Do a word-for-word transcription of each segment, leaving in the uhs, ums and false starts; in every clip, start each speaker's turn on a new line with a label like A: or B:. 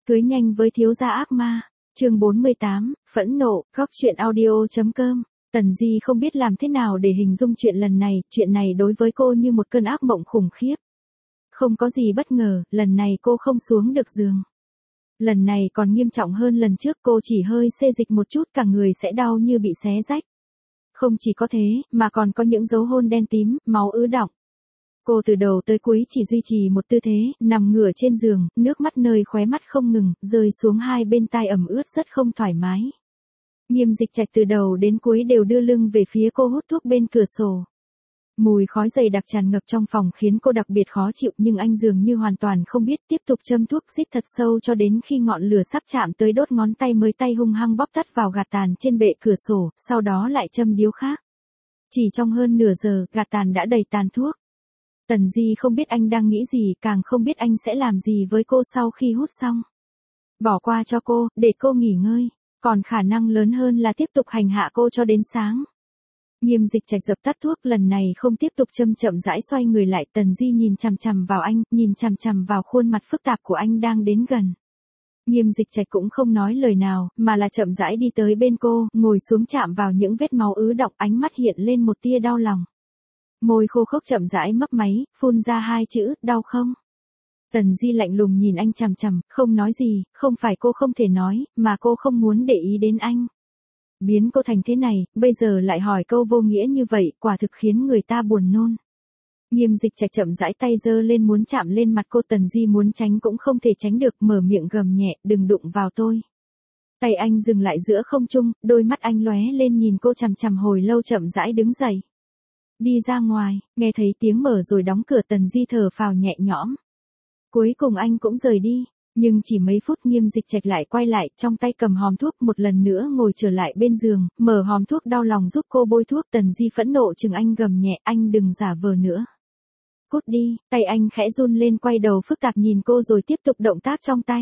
A: Cưới nhanh với thiếu gia ác ma. Chương bốn mươi tám, phẫn nộ, góc truyện audio.com. Tần Di không biết làm thế nào để hình dung chuyện lần này, chuyện này đối với cô như một cơn ác mộng khủng khiếp. Không có gì bất ngờ, lần này cô không xuống được giường. Lần này còn nghiêm trọng hơn lần trước, cô chỉ hơi xê dịch một chút cả người sẽ đau như bị xé rách. Không chỉ có thế, mà còn có những dấu hôn đen tím, máu ứ đọng. Cô từ đầu tới cuối chỉ duy trì một tư thế, nằm ngửa trên giường, nước mắt nơi khóe mắt không ngừng, rơi xuống hai bên tai ẩm ướt rất không thoải mái. Nghiêm Dịch Trạch từ đầu đến cuối đều đưa lưng về phía cô hút thuốc bên cửa sổ. Mùi khói dày đặc tràn ngập trong phòng khiến cô đặc biệt khó chịu, nhưng anh dường như hoàn toàn không biết, tiếp tục châm thuốc rít thật sâu cho đến khi ngọn lửa sắp chạm tới đốt ngón tay mới tay hung hăng bóp tắt vào gạt tàn trên bệ cửa sổ, sau đó lại châm điếu khác. Chỉ trong hơn nửa giờ, gạt tàn đã đầy tàn thuốc. Tần Di không biết anh đang nghĩ gì, càng không biết anh sẽ làm gì với cô sau khi hút xong. Bỏ qua cho cô, để cô nghỉ ngơi, còn khả năng lớn hơn là tiếp tục hành hạ cô cho đến sáng. Nghiêm Dịch Trạch dập tắt thuốc, lần này không tiếp tục châm, chậm rãi xoay người lại. Tần Di nhìn chằm chằm vào anh, nhìn chằm chằm vào khuôn mặt phức tạp của anh đang đến gần. Nghiêm Dịch Trạch cũng không nói lời nào, mà là chậm rãi đi tới bên cô, ngồi xuống chạm vào những vết máu ứ đọng, ánh mắt hiện lên một tia đau lòng. Môi khô khốc chậm rãi mấp máy, phun ra hai chữ, đau không? Tần Di lạnh lùng nhìn anh chằm chằm, không nói gì, không phải cô không thể nói, mà cô không muốn để ý đến anh. Biến cô thành thế này, bây giờ lại hỏi câu vô nghĩa như vậy, quả thực khiến người ta buồn nôn. Nghiêm Dịch Trạch chậm rãi tay giơ lên muốn chạm lên mặt cô. Tần Di muốn tránh cũng không thể tránh được, mở miệng gầm nhẹ, đừng đụng vào tôi. Tay anh dừng lại giữa không trung, đôi mắt anh lóe lên nhìn cô chằm chằm hồi lâu, chậm rãi đứng dậy. Đi ra ngoài, nghe thấy tiếng mở rồi đóng cửa, Tần Di thở phào nhẹ nhõm. Cuối cùng anh cũng rời đi, nhưng chỉ mấy phút Nghiêm Dịch Trạch lại quay lại, trong tay cầm hòm thuốc, một lần nữa ngồi trở lại bên giường, mở hòm thuốc đau lòng giúp cô bôi thuốc. Tần Di phẫn nộ chừng anh, gầm nhẹ, anh đừng giả vờ nữa. Cút đi, tay anh khẽ run lên, quay đầu phức tạp nhìn cô rồi tiếp tục động tác trong tay.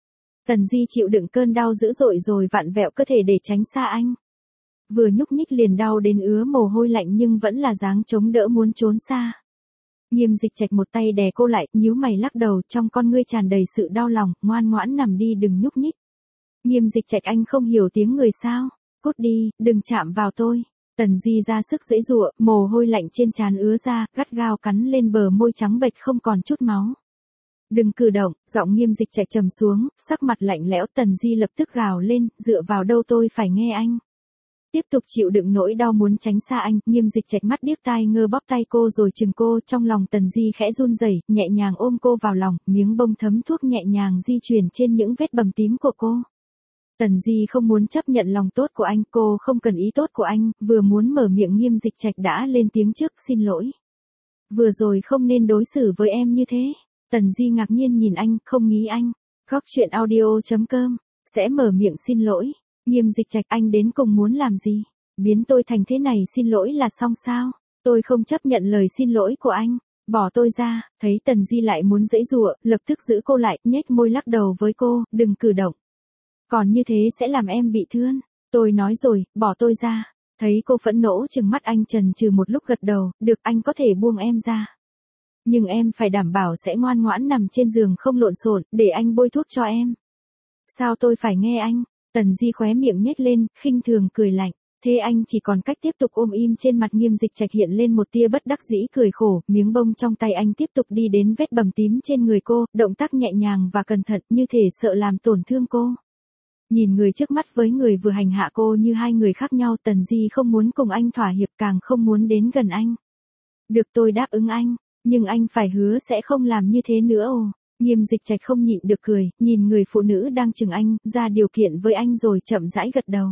A: Tần Di chịu đựng cơn đau dữ dội rồi vặn vẹo cơ thể để tránh xa anh. Vừa nhúc nhích liền đau đến ứa mồ hôi lạnh, nhưng vẫn là dáng chống đỡ muốn trốn xa. Nghiêm Dịch Trạch một tay đè cô lại, nhíu mày lắc đầu, trong con ngươi tràn đầy sự đau lòng, ngoan ngoãn nằm đi, đừng nhúc nhích. Nghiêm Dịch Trạch, anh không hiểu tiếng người sao? Cút đi, đừng chạm vào tôi. Tần Di ra sức giãy giụa, mồ hôi lạnh trên trán ứa ra, gắt gao cắn lên bờ môi trắng bệch không còn chút máu. Đừng cử động, giọng Nghiêm Dịch Trạch trầm xuống, sắc mặt lạnh lẽo. Tần Di lập tức gào lên, dựa vào đâu tôi phải nghe anh? Tiếp tục chịu đựng nỗi đau muốn tránh xa anh. Nghiêm Dịch Trạch mắt điếc tai ngơ bóp tay cô rồi chừng cô, trong lòng Tần Di khẽ run rẩy, nhẹ nhàng ôm cô vào lòng, miếng bông thấm thuốc nhẹ nhàng di chuyển trên những vết bầm tím của cô. Tần Di không muốn chấp nhận lòng tốt của anh, cô không cần ý tốt của anh, vừa muốn mở miệng Nghiêm Dịch Trạch đã lên tiếng trước, xin lỗi. Vừa rồi không nên đối xử với em như thế. Tần Di ngạc nhiên nhìn anh, không nghĩ anh. Góc truyện audio.com sẽ mở miệng xin lỗi. Nghiêm Dịch Trạch, anh đến cùng muốn làm gì? Biến tôi thành thế này xin lỗi là xong sao? Tôi không chấp nhận lời xin lỗi của anh. Bỏ tôi ra. Thấy Tần Di lại muốn giãy giụa, lập tức giữ cô lại, nhếch môi lắc đầu với cô, đừng cử động. Còn như thế sẽ làm em bị thương. Tôi nói rồi, bỏ tôi ra. Thấy cô phẫn nộ trừng mắt anh, chần chừ một lúc gật đầu, được, anh có thể buông em ra. Nhưng em phải đảm bảo sẽ ngoan ngoãn nằm trên giường không lộn xộn, để anh bôi thuốc cho em. Sao tôi phải nghe anh? Tần Di khóe miệng nhếch lên, khinh thường cười lạnh. Thế anh chỉ còn cách tiếp tục ôm im. Trên mặt Nghiêm Dịch Trạch hiện lên một tia bất đắc dĩ cười khổ, miếng bông trong tay anh tiếp tục đi đến vết bầm tím trên người cô, động tác nhẹ nhàng và cẩn thận như thể sợ làm tổn thương cô. Nhìn người trước mắt với người vừa hành hạ cô như hai người khác nhau, Tần Di không muốn cùng anh thỏa hiệp, càng không muốn đến gần anh. Được, tôi đáp ứng anh, nhưng anh phải hứa sẽ không làm như thế nữa. Ồ. Nghiêm Dịch Trạch không nhịn được cười, nhìn người phụ nữ đang chừng anh, ra điều kiện với anh rồi chậm rãi gật đầu.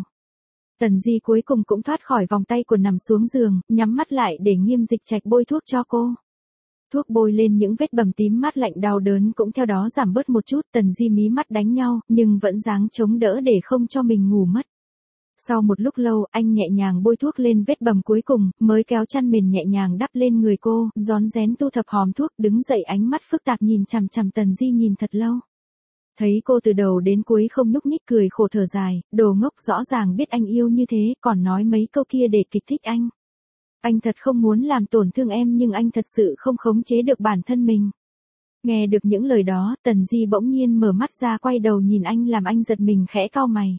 A: Tần Di cuối cùng cũng thoát khỏi vòng tay của nằm xuống giường, nhắm mắt lại để Nghiêm Dịch Trạch bôi thuốc cho cô. Thuốc bôi lên những vết bầm tím mát lạnh, đau đớn cũng theo đó giảm bớt một chút. Tần Di mí mắt đánh nhau, nhưng vẫn dáng chống đỡ để không cho mình ngủ mất. Sau một lúc lâu, anh nhẹ nhàng bôi thuốc lên vết bầm cuối cùng, mới kéo chăn mền nhẹ nhàng đắp lên người cô, rón rén thu thập hòm thuốc, đứng dậy, ánh mắt phức tạp nhìn chằm chằm Tần Di nhìn thật lâu. Thấy cô từ đầu đến cuối không nhúc nhích, cười khổ thở dài, đồ ngốc, rõ ràng biết anh yêu như thế, còn nói mấy câu kia để kích thích anh. Anh thật không muốn làm tổn thương em, nhưng anh thật sự không khống chế được bản thân mình. Nghe được những lời đó, Tần Di bỗng nhiên mở mắt ra quay đầu nhìn anh làm anh giật mình khẽ cau mày.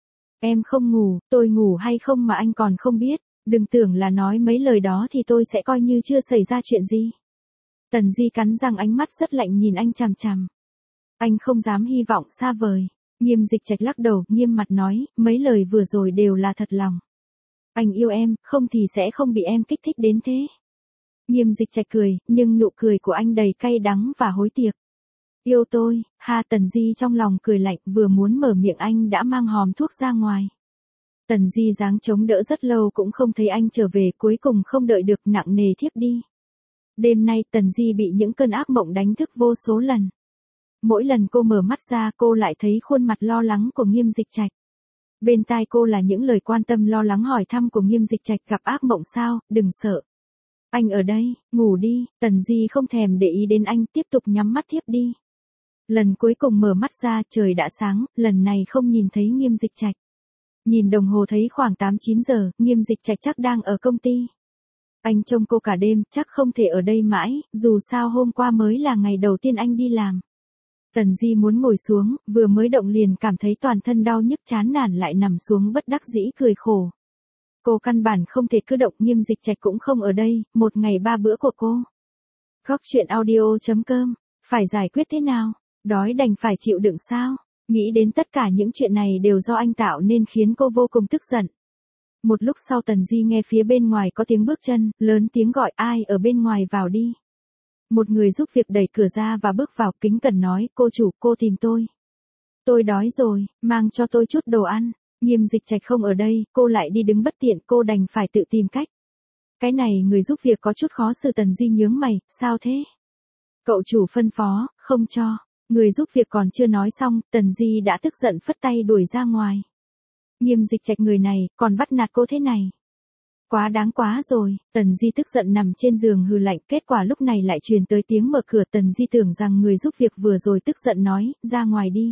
A: Em không ngủ, tôi ngủ hay không mà anh còn không biết, đừng tưởng là nói mấy lời đó thì tôi sẽ coi như chưa xảy ra chuyện gì. Tần Di cắn răng ánh mắt rất lạnh nhìn anh chằm chằm. Anh không dám hy vọng xa vời. Nghiêm Dịch Trạch lắc đầu, nghiêm mặt nói, mấy lời vừa rồi đều là thật lòng. Anh yêu em, không thì sẽ không bị em kích thích đến thế. Nghiêm Dịch Trạch cười, nhưng nụ cười của anh đầy cay đắng và hối tiếc. Yêu tôi, ha. Tần Di trong lòng cười lạnh, vừa muốn mở miệng anh đã mang hòm thuốc ra ngoài. Tần Di giáng chống đỡ rất lâu cũng không thấy anh trở về, cuối cùng không đợi được nặng nề thiếp đi. Đêm nay Tần Di bị những cơn ác mộng đánh thức vô số lần. Mỗi lần cô mở mắt ra cô lại thấy khuôn mặt lo lắng của Nghiêm Dịch Trạch. Bên tai cô là những lời quan tâm lo lắng hỏi thăm của Nghiêm Dịch Trạch, gặp ác mộng sao, đừng sợ. Anh ở đây, ngủ đi. Tần Di không thèm để ý đến anh, tiếp tục nhắm mắt thiếp đi. Lần cuối cùng mở mắt ra trời đã sáng, lần này không nhìn thấy Nghiêm Dịch Trạch. Nhìn đồng hồ thấy khoảng tám chín giờ, Nghiêm Dịch Trạch chắc đang ở công ty. Anh trông cô cả đêm, chắc không thể ở đây mãi, dù sao hôm qua mới là ngày đầu tiên anh đi làm. Tần Di muốn ngồi xuống, vừa mới động liền cảm thấy toàn thân đau nhức chán nản lại nằm xuống bất đắc dĩ cười khổ. Cô căn bản không thể cử động, Nghiêm Dịch Trạch cũng không ở đây, một ngày ba bữa của cô. Góc chuyện audio chấm com, phải giải quyết thế nào? Đói đành phải chịu đựng sao? Nghĩ đến tất cả những chuyện này đều do anh tạo nên khiến cô vô cùng tức giận. Một lúc sau Tần Di nghe phía bên ngoài có tiếng bước chân, lớn tiếng gọi, ai ở bên ngoài vào đi. Một người giúp việc đẩy cửa ra và bước vào, kính cẩn nói, cô chủ, cô tìm tôi. Tôi đói rồi, mang cho tôi chút đồ ăn. Nghiêm Dịch Trạch không ở đây, cô lại đi đứng bất tiện, cô đành phải tự tìm cách. Cái này người giúp việc có chút khó xử. Tần Di nhướng mày, sao thế? Cậu chủ phân phó, không cho. Người giúp việc còn chưa nói xong, Tần Di đã tức giận phất tay đuổi ra ngoài. Nghiêm Dịch Trạch người này, còn bắt nạt cô thế này. Quá đáng quá rồi. Tần Di tức giận nằm trên giường hừ lạnh, kết quả lúc này lại truyền tới tiếng mở cửa. Tần Di tưởng rằng người giúp việc vừa rồi tức giận nói, ra ngoài đi.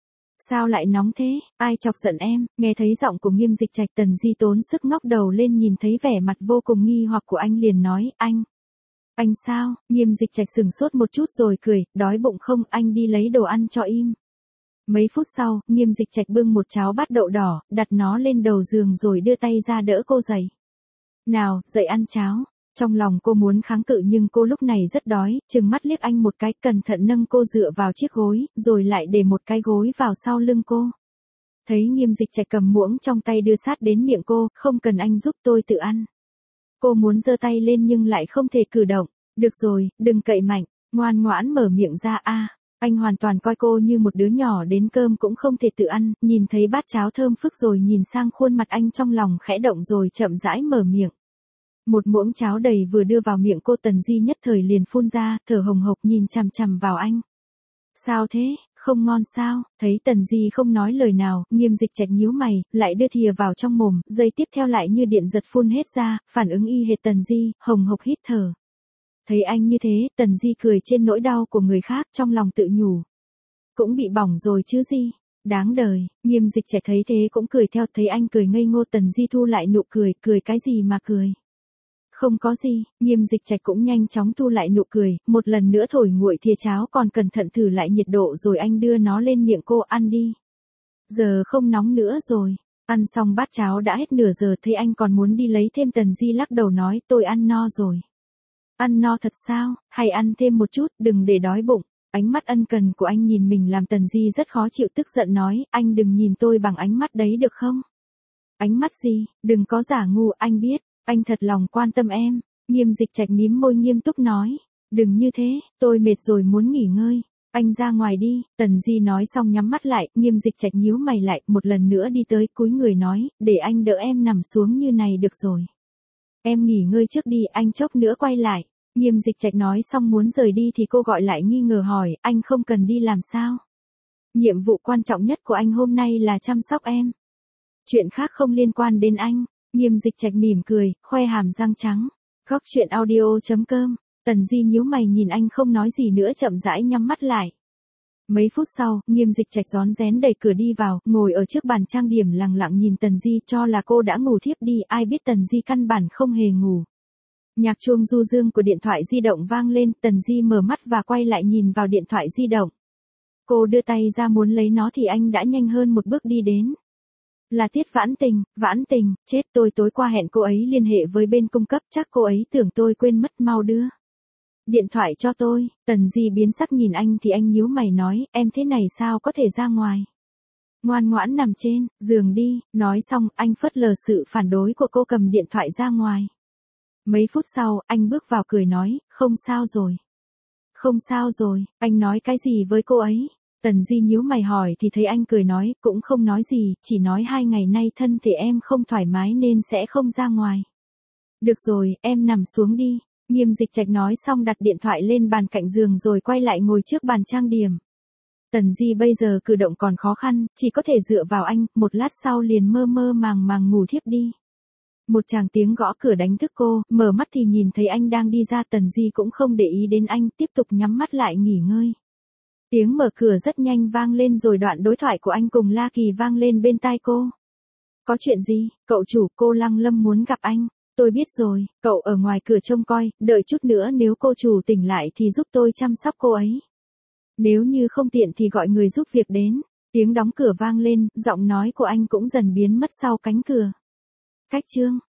A: Sao lại nóng thế, ai chọc giận em? Nghe thấy giọng của Nghiêm Dịch Trạch, Tần Di tốn sức ngóc đầu lên, nhìn thấy vẻ mặt vô cùng nghi hoặc của anh liền nói, anh. Anh sao? Nghiêm Dịch Trạch sừng sốt một chút rồi cười, đói bụng không, anh đi lấy đồ ăn cho im. Mấy phút sau, Nghiêm Dịch Trạch bưng một cháo bát đậu đỏ, đặt nó lên đầu giường rồi đưa tay ra đỡ cô dậy. Nào, dậy ăn cháo. Trong lòng cô muốn kháng cự nhưng cô lúc này rất đói, trừng mắt liếc anh một cái, cẩn thận nâng cô dựa vào chiếc gối, rồi lại để một cái gối vào sau lưng cô. Thấy Nghiêm Dịch Trạch cầm muỗng trong tay đưa sát đến miệng cô, không cần anh giúp, tôi tự ăn. Cô muốn giơ tay lên nhưng lại không thể cử động. Được rồi, đừng cậy mạnh, ngoan ngoãn mở miệng ra a. À, anh hoàn toàn coi cô như một đứa nhỏ đến cơm cũng không thể tự ăn, nhìn thấy bát cháo thơm phức rồi nhìn sang khuôn mặt anh trong lòng khẽ động rồi chậm rãi mở miệng. Một muỗng cháo đầy vừa đưa vào miệng cô, Tần Di nhất thời liền phun ra, thở hồng hộc nhìn chằm chằm vào anh. Sao thế, không ngon sao? Thấy Tần Di không nói lời nào, Nghiêm Dịch Trạch nhíu mày, lại đưa thìa vào trong mồm, giây tiếp theo lại như điện giật phun hết ra, phản ứng y hệt Tần Di, hồng hộc hít thở. Thấy anh như thế, Tần Di cười trên nỗi đau của người khác, trong lòng tự nhủ. Cũng bị bỏng rồi chứ gì, đáng đời. Nghiêm Dịch Trạch thấy thế cũng cười theo, thấy anh cười ngây ngô, Tần Di thu lại nụ cười, cười cái gì mà cười. Không có gì. Nghiêm Dịch Trạch cũng nhanh chóng thu lại nụ cười, một lần nữa thổi nguội thìa cháo, còn cẩn thận thử lại nhiệt độ rồi anh đưa nó lên miệng cô, ăn đi. Giờ không nóng nữa rồi. Ăn xong bát cháo đã hết nửa giờ, thấy anh còn muốn đi lấy thêm, Tần Di lắc đầu nói, tôi ăn no rồi. Ăn no thật sao, hay ăn thêm một chút, đừng để đói bụng. Ánh mắt ân cần của anh nhìn mình làm Tần Di rất khó chịu, tức giận nói, anh đừng nhìn tôi bằng ánh mắt đấy được không? Ánh mắt gì, đừng có giả ngu, anh biết. Anh thật lòng quan tâm em. Nghiêm Dịch Trạch mím môi nghiêm túc nói. Đừng như thế, tôi mệt rồi muốn nghỉ ngơi. Anh ra ngoài đi. Tần Di nói xong nhắm mắt lại, Nghiêm Dịch Trạch nhíu mày lại, một lần nữa đi tới cúi người nói, để anh đỡ em nằm xuống như này được rồi. Em nghỉ ngơi trước đi, anh chốc nữa quay lại. Nghiêm Dịch Trạch nói xong muốn rời đi thì cô gọi lại nghi ngờ hỏi, anh không cần đi làm sao? Nhiệm vụ quan trọng nhất của anh hôm nay là chăm sóc em. Chuyện khác không liên quan đến anh. Nghiêm Dịch Trạch mỉm cười, khoe hàm răng trắng. Góc chuyện audio chấm com. Tần Di nhíu mày nhìn anh không nói gì nữa, chậm rãi nhắm mắt lại. Mấy phút sau, Nghiêm Dịch Trạch rón rén đẩy cửa đi vào, ngồi ở trước bàn trang điểm lặng lặng nhìn Tần Di, cho là cô đã ngủ thiếp đi, ai biết Tần Di căn bản không hề ngủ. Nhạc chuông du dương của điện thoại di động vang lên, Tần Di mở mắt và quay lại nhìn vào điện thoại di động. Cô đưa tay ra muốn lấy nó thì anh đã nhanh hơn một bước đi đến. Là Tiết Vãn Tình, Vãn Tình, chết tôi tối qua hẹn cô ấy liên hệ với bên cung cấp, chắc cô ấy tưởng tôi quên mất, mau đưa điện thoại cho tôi. Tần Di biến sắc nhìn anh thì anh nhíu mày nói, em thế này sao có thể ra ngoài. Ngoan ngoãn nằm trên giường đi, nói xong anh phớt lờ sự phản đối của cô cầm điện thoại ra ngoài. Mấy phút sau, anh bước vào cười nói, không sao rồi. Không sao rồi, anh nói cái gì với cô ấy? Tần Di nhíu mày hỏi thì thấy anh cười nói, cũng không nói gì, chỉ nói hai ngày nay thân thể em không thoải mái nên sẽ không ra ngoài. Được rồi, em nằm xuống đi. Nghiêm Dịch Trạch nói xong đặt điện thoại lên bàn cạnh giường rồi quay lại ngồi trước bàn trang điểm. Tần Di bây giờ cử động còn khó khăn, chỉ có thể dựa vào anh, một lát sau liền mơ mơ màng màng ngủ thiếp đi. Một tràng tiếng gõ cửa đánh thức cô, mở mắt thì nhìn thấy anh đang đi ra. Tần Di cũng không để ý đến anh, tiếp tục nhắm mắt lại nghỉ ngơi. Tiếng mở cửa rất nhanh vang lên rồi đoạn đối thoại của anh cùng La Kỳ vang lên bên tai cô. Có chuyện gì, cậu chủ, cô Lăng Lâm muốn gặp anh. Tôi biết rồi, cậu ở ngoài cửa trông coi, đợi chút nữa nếu cô chủ tỉnh lại thì giúp tôi chăm sóc cô ấy. Nếu như không tiện thì gọi người giúp việc đến. Tiếng đóng cửa vang lên, giọng nói của anh cũng dần biến mất sau cánh cửa. Cách chương